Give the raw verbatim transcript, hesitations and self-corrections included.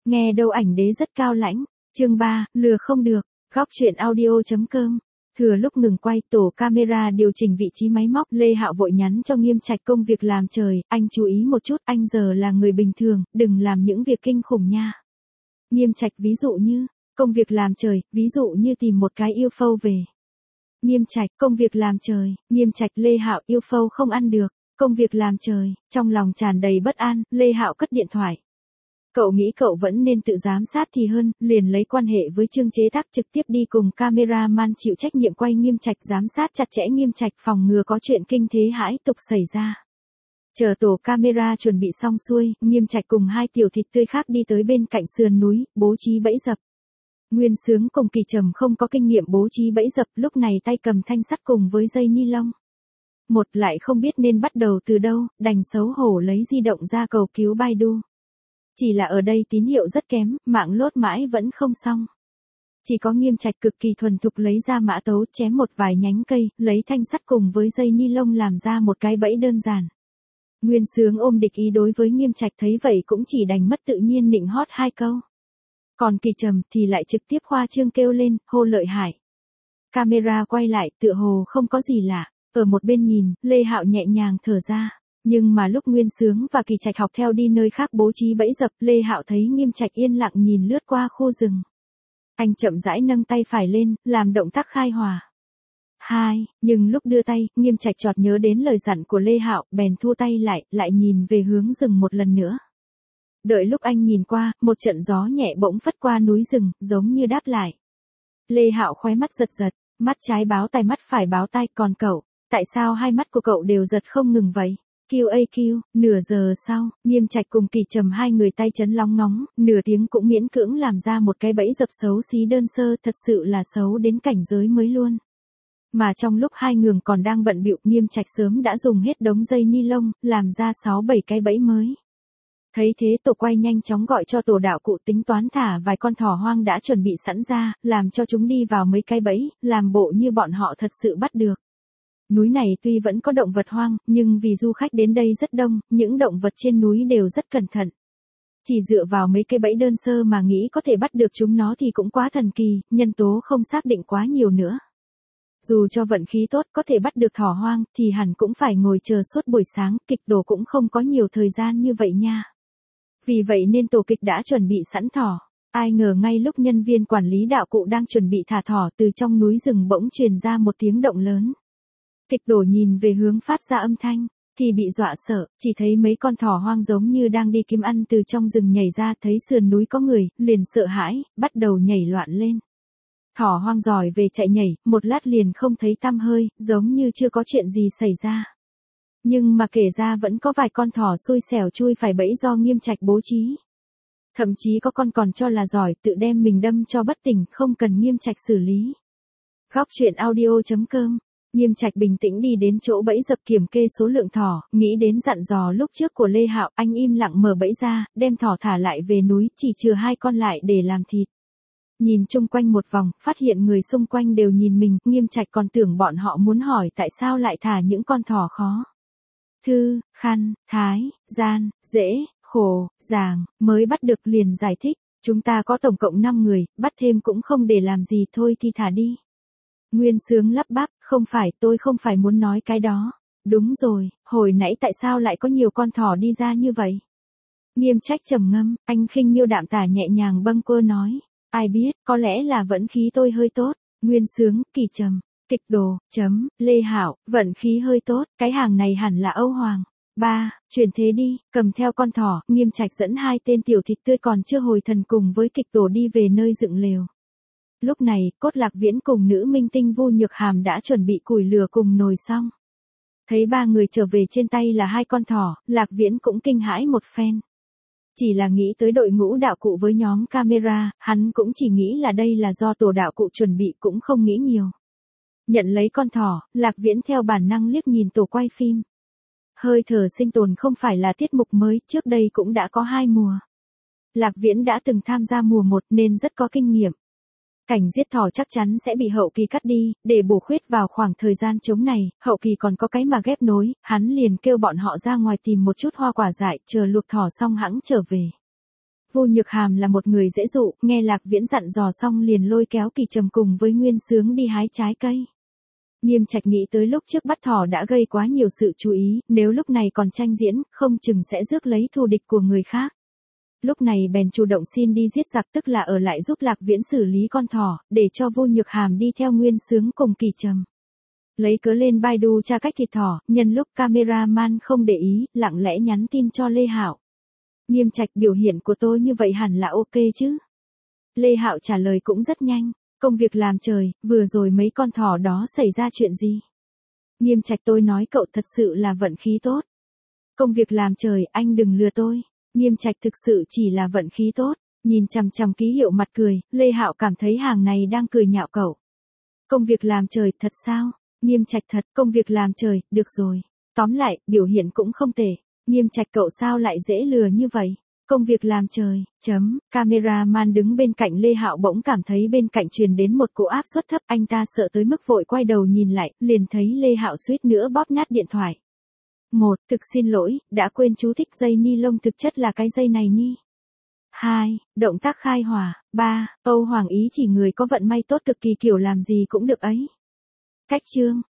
Nghe đâu ảnh đế rất cao lãnh. Chương ba, lừa không được. Góc truyện audio.com. Thừa lúc ngừng quay, tổ camera điều chỉnh vị trí máy móc, Lê Hạo vội nhắn cho Nghiêm Trạch công việc làm trời, anh chú ý một chút, anh giờ là người bình thường, đừng làm những việc kinh khủng nha. Nghiêm Trạch ví dụ như, công việc làm trời, ví dụ như tìm một cái yêu phâu về. Nghiêm Trạch, công việc làm trời, Nghiêm Trạch, Lê Hạo, yêu phâu không ăn được, công việc làm trời, trong lòng tràn đầy bất an, Lê Hạo cất điện thoại. Cậu nghĩ cậu vẫn nên tự giám sát thì hơn, liền lấy quan hệ với Trương chế tác trực tiếp đi cùng cameraman chịu trách nhiệm quay Nghiêm Trạch, giám sát chặt chẽ Nghiêm Trạch, phòng ngừa có chuyện kinh thế hãi tục xảy ra. Chờ tổ camera chuẩn bị xong xuôi, Nghiêm Trạch cùng hai tiểu thịt tươi khác đi tới bên cạnh sườn núi, bố trí bẫy dập. Nguyên Sướng cùng Kỳ Trầm không có kinh nghiệm bố trí bẫy dập, lúc này tay cầm thanh sắt cùng với dây ni lông. Một lại không biết nên bắt đầu từ đâu, đành xấu hổ lấy di động ra cầu cứu Baidu. Chỉ là ở đây tín hiệu rất kém, mạng lốt mãi vẫn không xong. Chỉ có Nghiêm Trạch cực kỳ thuần thục lấy ra mã tấu, chém một vài nhánh cây, lấy thanh sắt cùng với dây ni lông làm ra một cái bẫy đơn giản. Nguyên Sướng ôm địch ý đối với Nghiêm Trạch, thấy vậy cũng chỉ đành mất tự nhiên nịnh hót hai câu. Còn Kỳ Trầm thì lại trực tiếp khoa trương kêu lên, hô lợi hại. Camera quay lại, tựa hồ không có gì lạ. Ở một bên nhìn, Lê Hạo nhẹ nhàng thở ra. Nhưng mà lúc Nguyên Sướng và Kỳ Trạch học theo đi nơi khác bố trí bẫy dập, Lê Hạo thấy Nghiêm Trạch yên lặng nhìn lướt qua khu rừng. Anh chậm rãi nâng tay phải lên, làm động tác khai hỏa. Hai, nhưng lúc đưa tay, Nghiêm Trạch chợt nhớ đến lời dặn của Lê Hạo, bèn thu tay lại, lại nhìn về hướng rừng một lần nữa. Đợi lúc anh nhìn qua, một trận gió nhẹ bỗng phất qua núi rừng, giống như đáp lại. Lê Hạo khóe mắt giật giật, mắt trái báo tai mắt phải báo tai, còn cậu, tại sao hai mắt của cậu đều giật không ngừng vậy? quy a quy, nửa giờ sau, Nghiêm Trạch cùng Kỳ Trầm hai người tay chấn lóng ngóng, nửa tiếng cũng miễn cưỡng làm ra một cái bẫy dập xấu xí đơn sơ, thật sự là xấu đến cảnh giới mới luôn. Mà trong lúc hai người còn đang bận bịu, Nghiêm Trạch sớm đã dùng hết đống dây ni lông, làm ra sáu bảy cái bẫy mới. Thấy thế tổ quay nhanh chóng gọi cho tổ đạo cụ tính toán thả vài con thỏ hoang đã chuẩn bị sẵn ra, làm cho chúng đi vào mấy cái bẫy, làm bộ như bọn họ thật sự bắt được. Núi này tuy vẫn có động vật hoang, nhưng vì du khách đến đây rất đông, những động vật trên núi đều rất cẩn thận. Chỉ dựa vào mấy cái bẫy đơn sơ mà nghĩ có thể bắt được chúng nó thì cũng quá thần kỳ, nhân tố không xác định quá nhiều nữa. Dù cho vận khí tốt có thể bắt được thỏ hoang, thì hẳn cũng phải ngồi chờ suốt buổi sáng, kịch tổ cũng không có nhiều thời gian như vậy nha. Vì vậy nên tổ kịch đã chuẩn bị sẵn thỏ. Ai ngờ ngay lúc nhân viên quản lý đạo cụ đang chuẩn bị thả thỏ, từ trong núi rừng bỗng truyền ra một tiếng động lớn. Kịch tổ nhìn về hướng phát ra âm thanh, thì bị dọa sợ, chỉ thấy mấy con thỏ hoang giống như đang đi kiếm ăn từ trong rừng nhảy ra, thấy sườn núi có người, liền sợ hãi, bắt đầu nhảy loạn lên. Thỏ hoang giỏi về chạy nhảy, một lát liền không thấy tăm hơi, giống như chưa có chuyện gì xảy ra. Nhưng mà kể ra vẫn có vài con thỏ xui xẻo chui phải bẫy do Nghiêm Trạch bố trí. Thậm chí có con còn cho là giỏi, tự đem mình đâm cho bất tỉnh, không cần Nghiêm Trạch xử lý. Góc truyện audio.com. Nghiêm Trạch bình tĩnh đi đến chỗ bẫy dập kiểm kê số lượng thỏ, nghĩ đến dặn dò lúc trước của Lê Hạo, anh im lặng mở bẫy ra, đem thỏ thả lại về núi, chỉ chừa hai con lại để làm thịt. Nhìn chung quanh một vòng, phát hiện người xung quanh đều nhìn mình, Nghiêm Trạch còn tưởng bọn họ muốn hỏi tại sao lại thả những con thỏ khó. Thư, khăn, thái, gian, dễ, khổ, giàng, mới bắt được liền giải thích, chúng ta có tổng cộng năm người, bắt thêm cũng không để làm gì, thôi thì thả đi. Nguyên Sướng lắp bắp, không phải, tôi không phải muốn nói cái đó. Đúng rồi, hồi nãy tại sao lại có nhiều con thỏ đi ra như vậy? Nghiêm Trạch trầm ngâm, anh khinh miêu đạm tả nhẹ nhàng bâng quơ nói. Ai biết, có lẽ là vận khí tôi hơi tốt. Nguyên Sướng, Kỳ Trầm, kịch đồ, chấm, Lê Hạo, vận khí hơi tốt, cái hàng này hẳn là Âu Hoàng. Ba, chuyển thế đi, cầm theo con thỏ, Nghiêm Trạch dẫn hai tên tiểu thịt tươi còn chưa hồi thần cùng với kịch tổ đi về nơi dựng lều. Lúc này, Cốt Lạc Viễn cùng nữ minh tinh Vu Nhược Hàm đã chuẩn bị củi lửa cùng nồi xong. Thấy ba người trở về trên tay là hai con thỏ, Lạc Viễn cũng kinh hãi một phen. Chỉ là nghĩ tới đội ngũ đạo cụ với nhóm camera, hắn cũng chỉ nghĩ là đây là do tổ đạo cụ chuẩn bị, cũng không nghĩ nhiều. Nhận lấy con thỏ, Lạc Viễn theo bản năng liếc nhìn tổ quay phim. Hơi thở sinh tồn không phải là tiết mục mới, trước đây cũng đã có hai mùa. Lạc Viễn đã từng tham gia mùa một nên rất có kinh nghiệm. Cảnh giết thỏ chắc chắn sẽ bị hậu kỳ cắt đi, để bổ khuyết vào khoảng thời gian trống này, hậu kỳ còn có cái mà ghép nối, hắn liền kêu bọn họ ra ngoài tìm một chút hoa quả dại, chờ luộc thỏ xong hẵng trở về. Vu Nhược Hàm là một người dễ dụ, nghe Lạc Viễn dặn dò xong liền lôi kéo Kỳ Trầm cùng với Nguyên Sướng đi hái trái cây. Nghiêm Trạch nghĩ tới lúc trước bắt thỏ đã gây quá nhiều sự chú ý, nếu lúc này còn tranh diễn, không chừng sẽ rước lấy thù địch của người khác. Lúc này bèn chủ động xin đi giết giặc, tức là ở lại giúp Lạc Viễn xử lý con thỏ, để cho Vu Nhược Hàm đi theo Nguyên Sướng cùng Kỳ Trầm. Lấy cớ lên Baidu tra cách thịt thỏ, nhân lúc cameraman không để ý, lặng lẽ nhắn tin cho Lê Hạo. Nghiêm Trạch, biểu hiện của tôi như vậy hẳn là ok chứ? Lê Hạo trả lời cũng rất nhanh. Công việc làm trời, vừa rồi mấy con thỏ đó xảy ra chuyện gì? Nghiêm Trạch, tôi nói cậu thật sự là vận khí tốt. Công việc làm trời, anh đừng lừa tôi. Nghiêm Trạch, thực sự chỉ là vận khí tốt. Nhìn chằm chằm ký hiệu mặt cười, Lê Hạo cảm thấy hàng này đang cười nhạo cậu. Công việc làm trời, thật sao? Nghiêm Trạch, thật, công việc làm trời, được rồi. Tóm lại, biểu hiện cũng không tệ. Nghiêm Trạch, cậu sao lại dễ lừa như vậy? Công việc làm trời, chấm, cameraman đứng bên cạnh Lê Hạo bỗng cảm thấy bên cạnh truyền đến một cỗ áp suất thấp, anh ta sợ tới mức vội quay đầu nhìn lại, liền thấy Lê Hạo suýt nữa bóp nát điện thoại. Một, thực xin lỗi, đã quên chú thích dây ni lông, thực chất là cái dây này ni. Hai, động tác khai hỏa. Ba, Âu Hoàng ý chỉ người có vận may tốt cực kỳ, kiểu làm gì cũng được ấy. Cách chương.